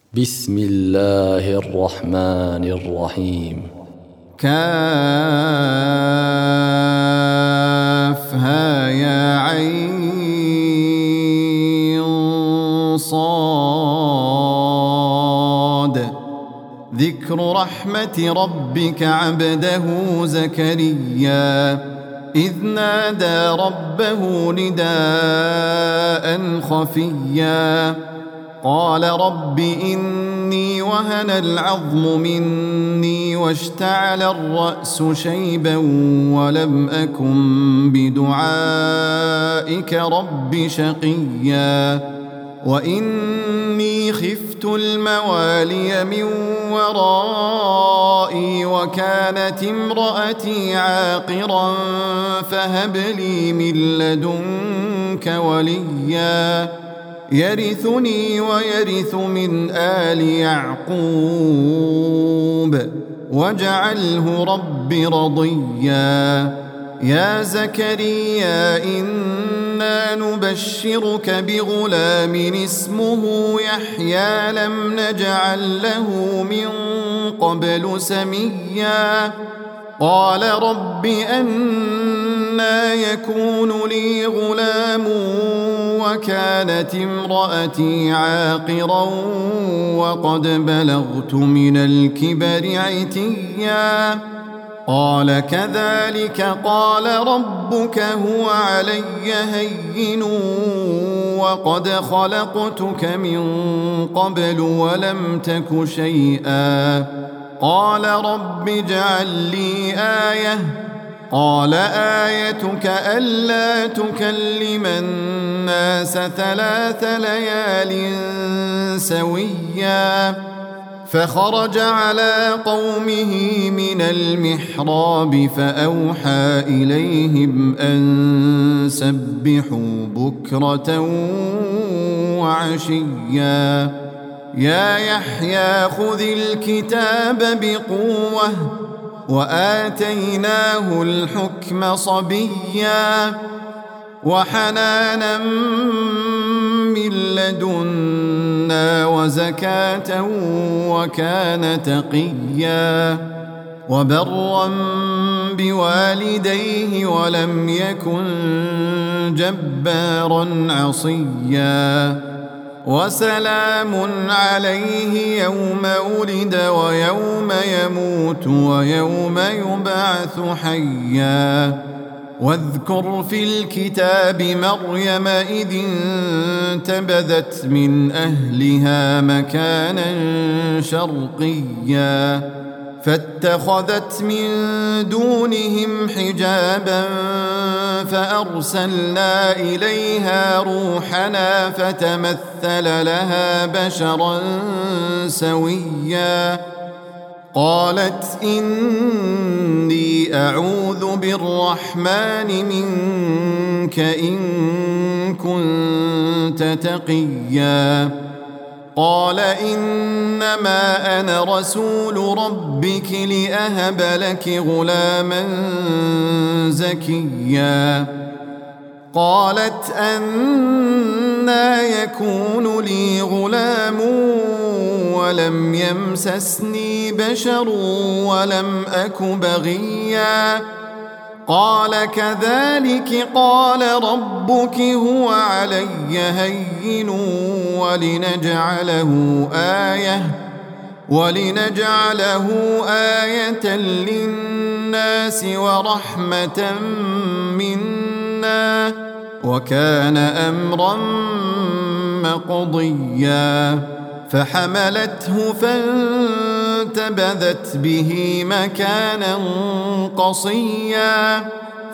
بسم الله الرحمن الرحيم. كافها يا عين صاد. ذكر رحمة ربك عبده زكريا إذ نادى ربه نداء خفيا قال رب إني وهن العظم مني واشتعل الرأس شيبا ولم أكن بدعائك رب شقيا وإني خفت الموالي من ورائي وكانت امرأتي عاقرا فهب لي من لدنك وليا يرثني ويرث من آل يعقوب واجعله رب رضيا. يا زكريا إنا نبشرك بغلام اسمه يحيى لم نجعل له من قبل سميا قال رب أنى يكون لي غلام وكانت امرأتي عاقرا وقد بلغت من الكبر عتيا قال كذلك قال ربك هو علي هين وقد خلقتك من قبل ولم تك شيئا قال رب اجعل لي آية قال آيتك ألا تكلم الناس 3 ليال سويا فخرج على قومه من المحراب فأوحى إليهم أن سبحوا بكرة وعشيا يا يحيى خذ الكتاب بقوة وآتيناه الحكم صبيا وحنانا من لدنا وزكاة وكان تقيا وبرا بوالديه ولم يكن جبارا عصيا وسلام عليه يوم ولد ويوم يموت ويوم يبعث حيا واذكر في الكتاب مريم إذ انتبذت من أهلها مكانا شرقيا فاتخذت من دونهم حجابا فأرسلنا إليها روحنا فتمثل لها بشرا سويا قالت إني أعوذ بالرحمن منك إن كنت تقيا قال إنما أنا رسول ربك لأهب لك غلاما زكيا قالت أنى يكون لي غلام ولم يمسسني بشر ولم أك بغيا قال كذلك قال ربك هو علي هين ولنجعله آية للناس ورحمة منا وكان أمرا مقضيا فحملته فانتبذت به مكانا قصيا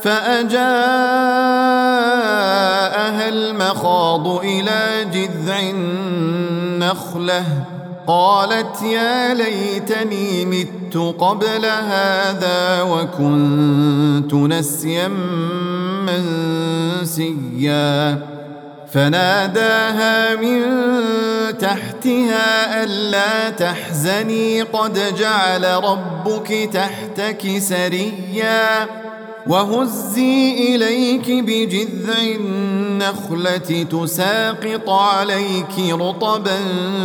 فأجاءها المخاض إلى جذع النخلة قالت يا ليتني مت قبل هذا وكنت نسيا منسيا فناداها من تحتها ألا تحزني قد جعل ربك تحتك سريا وهزي إليك بجذع النخلة تساقط عليك رطبا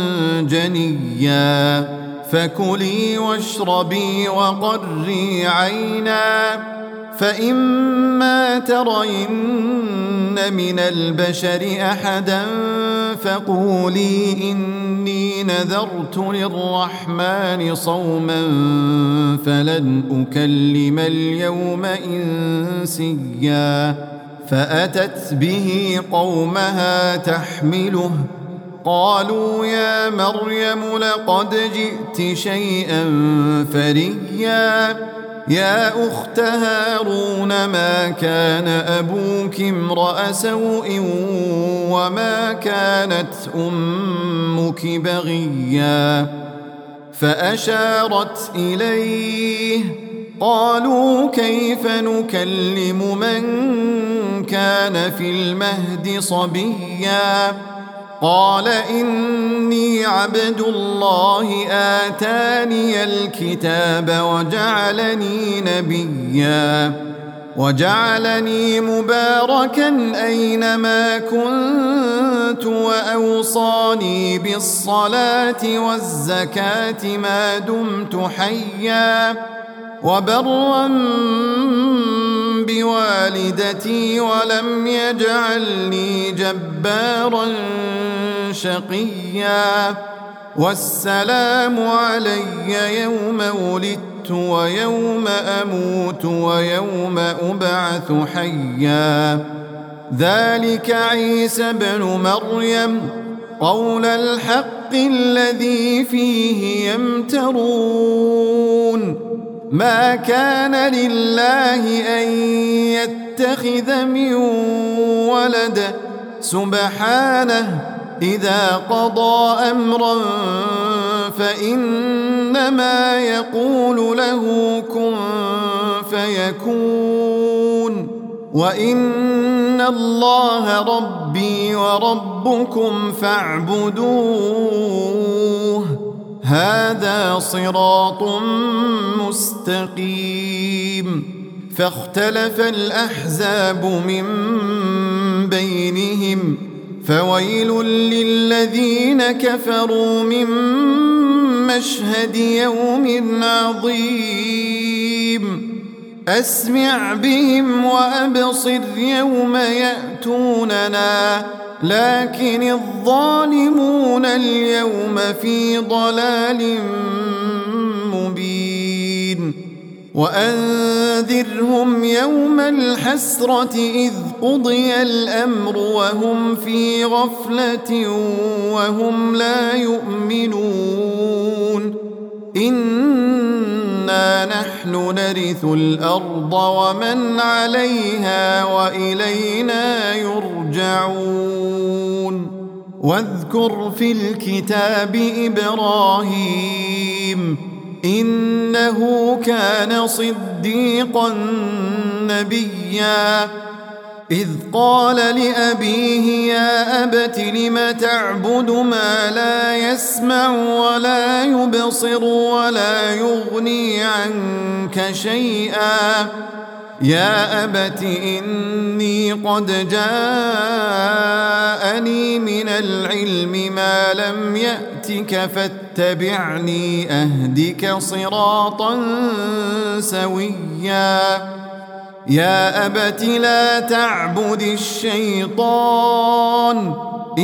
جنيا فكلي واشربي وقري عينا فإما ترين من البشر أحدا فقولي إني نذرت للرحمن صوما فلن أكلم اليوم إنسيا فأتت به قومها تحمله قالوا يا مريم لقد جئت شيئا فريا يا أخت هارون ما كان أبوك امرأ سوء وما كانت أمك بغيا فأشارت إليه قالوا كيف نكلم من كان في المهد صبيا قال إني عبد الله آتاني الكتاب وجعلني نبيا وجعلني مباركا أينما كنت وأوصاني بالصلاة والزكاة ما دمت حيا وبرا بوالدتي ولم يجعلني جبارا شقيا والسلام علي يوم ولدت ويوم أموت ويوم أبعث حيا ذلك عيسى بن مريم قول الحق الذي فيه يمترون ما كان لله أن يتخذ من ولد سبحانه إذا قضى أمرا فإنما يقول له كن فيكون وإن الله ربي وربكم فاعبدوه هذا صراط مستقيم فاختلف الأحزاب من بينهم فويل للذين كفروا من مشهد يوم عظيم أسمع بهم وأبصر يوم يأتوننا لكن الظالمون اليوم في ضلال مبين وأنذرهم يوم الحسرة إذ قضي الأمر وهم في غفلة وهم لا يؤمنون إنا نحن نرث الأرض ومن عليها وإلينا يرجعون واذكر في الكتاب إبراهيم إنه كان صديقا نبيا إذ قال لأبيه يا أبت لم تعبد ما لا يسمع ولا يبصر ولا يغني عنك شيئا يا أبت إني قد جاءني من العلم ما لم يأتك فاتبعني أهدك صراطا سويا يا أبت لا تعبد الشيطان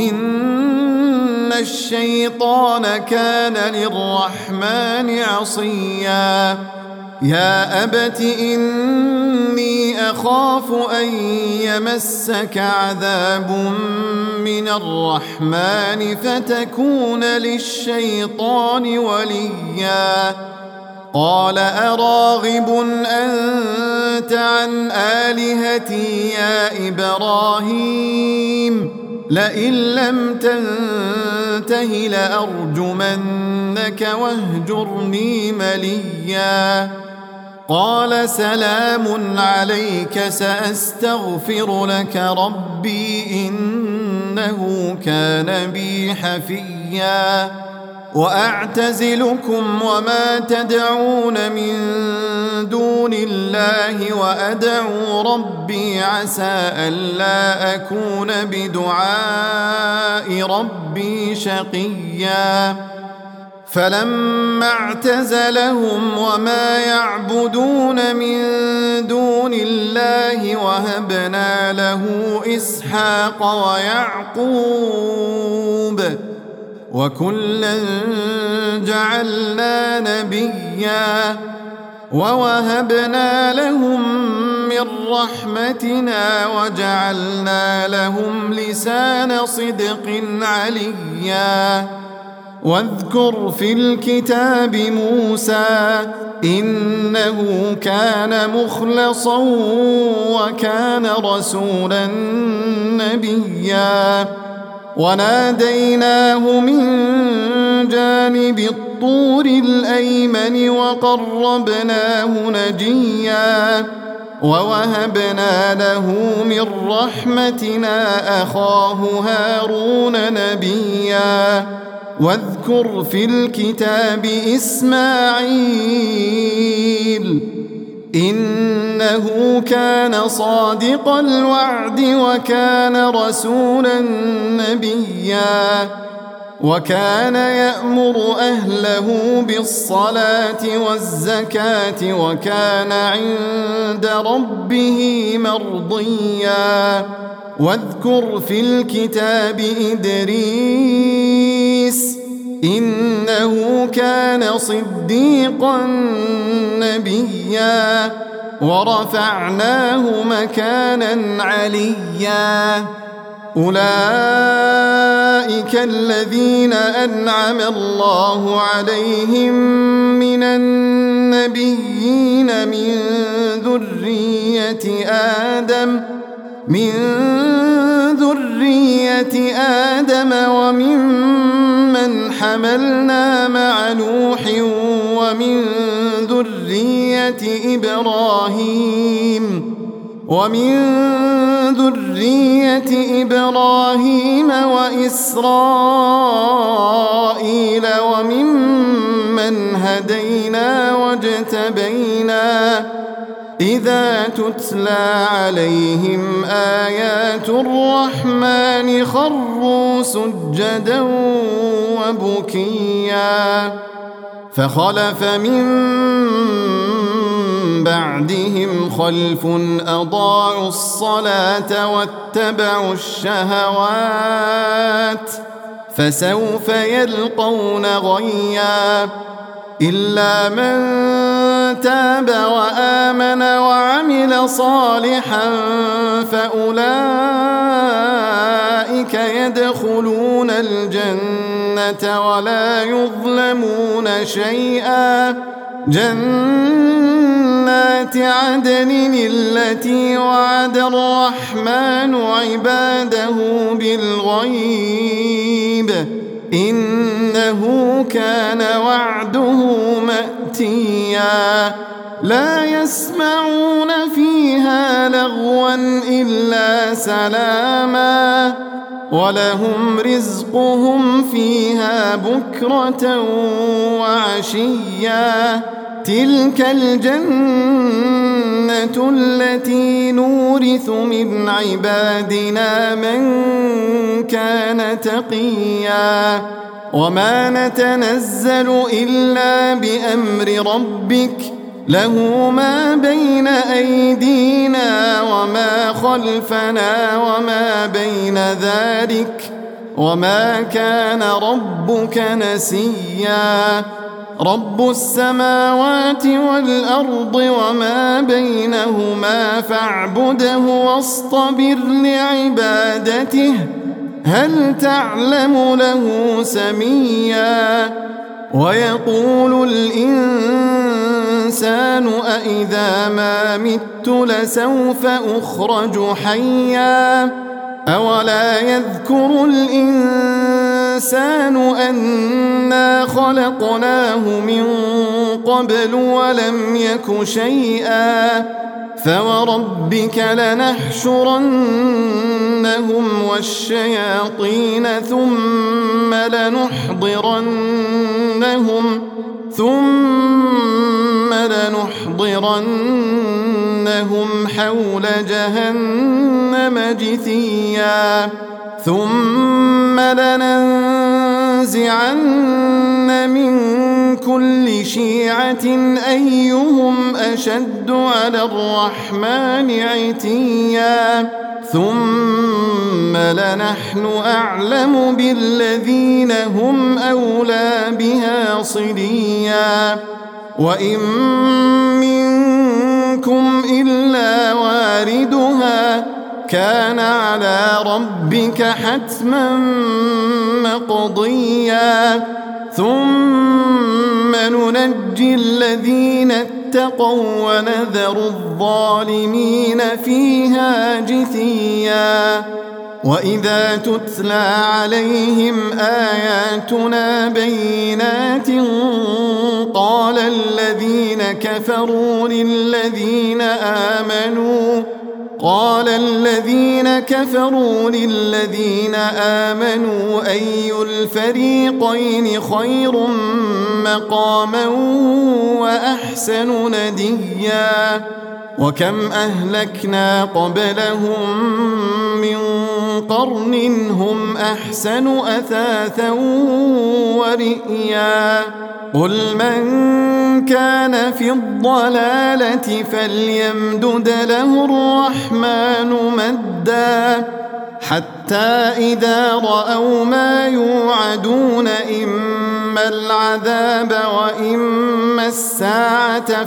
إن الشيطان كان للرحمن عصيا يا أبت إني أخاف أن يمسك عذاب من الرحمن فتكون للشيطان وليا قال أراغب أنت عن آلهتي يا إبراهيم لئن لم تنته لأرجمنك واهجرني مليا قال سلام عليك سأستغفر لك ربي إنه كان بي حفيا وأعتزلكم وما تدعون من دون الله وأدعو ربي عسى ألا أكون بدعاء ربي شقيا فلما اعتزلهم وما يعبدون من دون الله وهبنا له إسحاق ويعقوب وكلا جعلنا نبيا ووهبنا لهم من رحمتنا وجعلنا لهم لسان صدق عليا واذكر في الكتاب موسى إنه كان مخلصا وكان رسولا نبيا وناديناه من جانب الطور الأيمن وقربناه نجيا ووهبنا له من رحمتنا أخاه هارون نبيا واذكر في الكتاب إسماعيل إنه كان صادق الوعد وكان رسولا نبيا وكان يأمر أهله بالصلاة والزكاة وكان عند ربه مرضيا واذكر في الكتاب إدريس إنه كان صديقا نبيا ورفعناه مكانا عليا أولئك الذين أنعم الله عليهم من النبيين من ذرية آدم وممن حملنا مع نوح ومن ذرية إبراهيم وإسرائيل وممن هدينا واجتبينا إذا تتلى عليهم آيات الرحمن خروا سجدا وبكيا فخلف من بعدهم خلف أضاعوا الصلاة واتبعوا الشهوات فسوف يلقون غيا إلا من تاب وآمن وعمل صالحا فأولئك يدخلون الجنة ولا يظلمون شيئا جنات عدن التي وعد الرحمن عباده بالغيب إنه كان وعده مأتيا لا يسمعون فيها لغوا إلا سلاما ولهم رزقهم فيها بكرة وعشيا تلك الجنة التي نورث من عبادنا من كان تقيا وما نتنزل إلا بأمر ربك له ما بين أيدينا وما خلفنا وما بين ذلك وما كان ربك نسيا رب السماوات والأرض وما بينهما فاعبده واصطبر لعبادته هل تعلم له سميا ويقول الإنسان أإذا ما مت لسوف أخرج حيا أولا يذكر الإنسان أنا خلقناه من قبل ولم يك شيئا فوربك لنحشرنهم والشياطين ثم لنحضرنهم حول جهنم جثيا ثم لننزعن من كل شيعة أيهم أشد على الرحمن عتيا ثم لنحن أعلم بالذين هم أولى بها صليا وإن منكم إلا واردها كان على ربك حتما مقضيا ثم ننجي الذين اتقوا ونذر الظالمين فيها جثيا وإذا تتلى عليهم آياتنا بينات قال الذين كفروا للذين آمنوا أي الفريقين خير مقاما وأحسن نديا وكم أهلكنا قبلهم من قرن هم أحسن أثاثا ورئيا قل من كان في الضلالة فليمدد له الرحمن مدا حتى إذا رأوا ما يوعدون إما العذاب وإما الساعة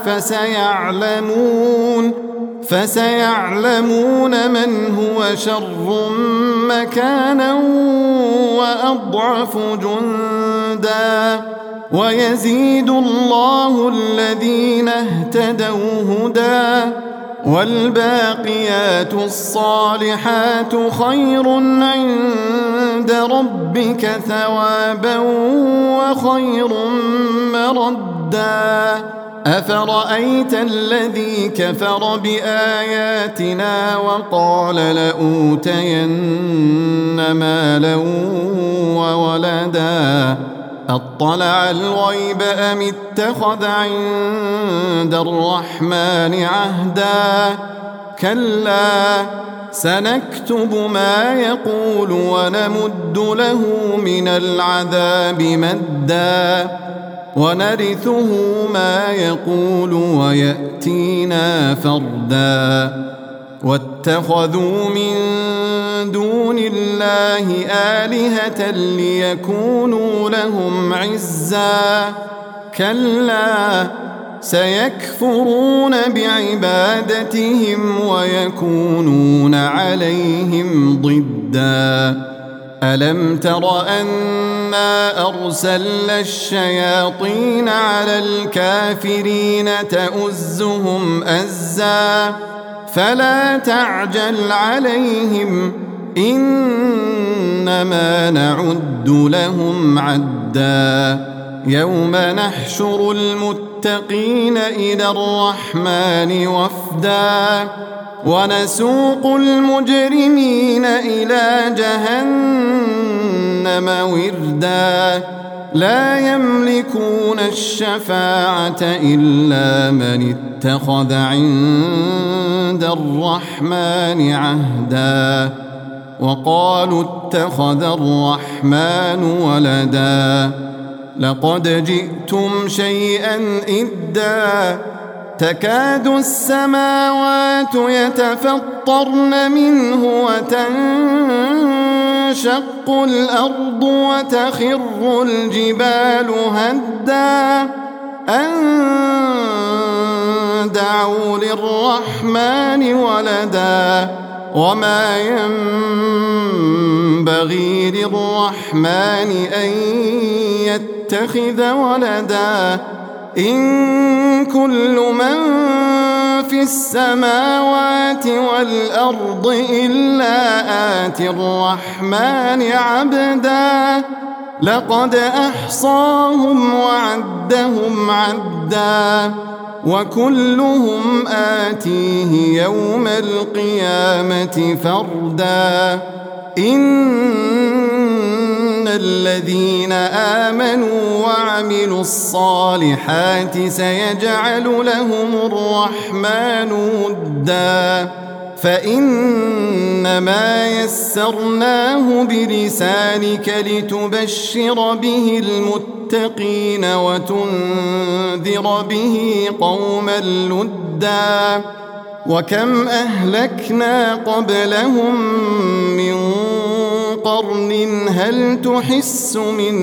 فسيعلمون من هو شر مكانا وأضعف جندا ويزيد الله الذين اهتدوا هدى والباقيات الصالحات خير عند ربك ثوابا وخير مردا أفرأيت الذي كفر بآياتنا وقال لأوتين مالا وولدا أطلع الغيب أم اتخذ عند الرحمن عهدا كلا سنكتب ما يقول ونمد له من العذاب مدا ونرثه ما يقول ويأتينا فردا واتخذوا من دون الله آلهة ليكونوا لهم عزا كلا سيكفرون بعبادتهم ويكونون عليهم ضدا ألم تر أنا أرسلنا الشياطين على الكافرين تؤزهم أزا فلا تعجل عليهم إنما نعد لهم عدا يوم نحشر المتقين إلى الرحمن وفدا ونسوق المجرمين إلى جهنم وردا لا يملكون الشفاعة إلا من اتخذ عند الرحمن عهدا وقالوا اتخذ الرحمن ولدا لقد جئتم شيئا إدا تكاد السماوات يتفطرن منه وتنشق الأرض وتخر الجبال هدا أن دعوا للرحمن ولدا وما ينبغي للرحمن أن يتخذ ولدا إن كل من في السماوات والأرض إلا آتي الرحمن عبدا لقد أحصاهم وعدهم عدا وكلهم آتيه يوم القيامة فردا إن الذين آمنوا وعملوا الصالحات سيجعل لهم الرحمن ودا فإنما يسرناه بلسانك لتبشر به المتقين وتنذر به قوما لدا وكم أهلكنا قبلهم من قرن هل تحس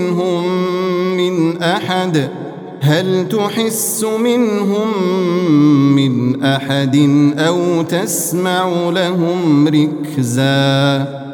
منهم من أحد أو تسمع لهم ركزا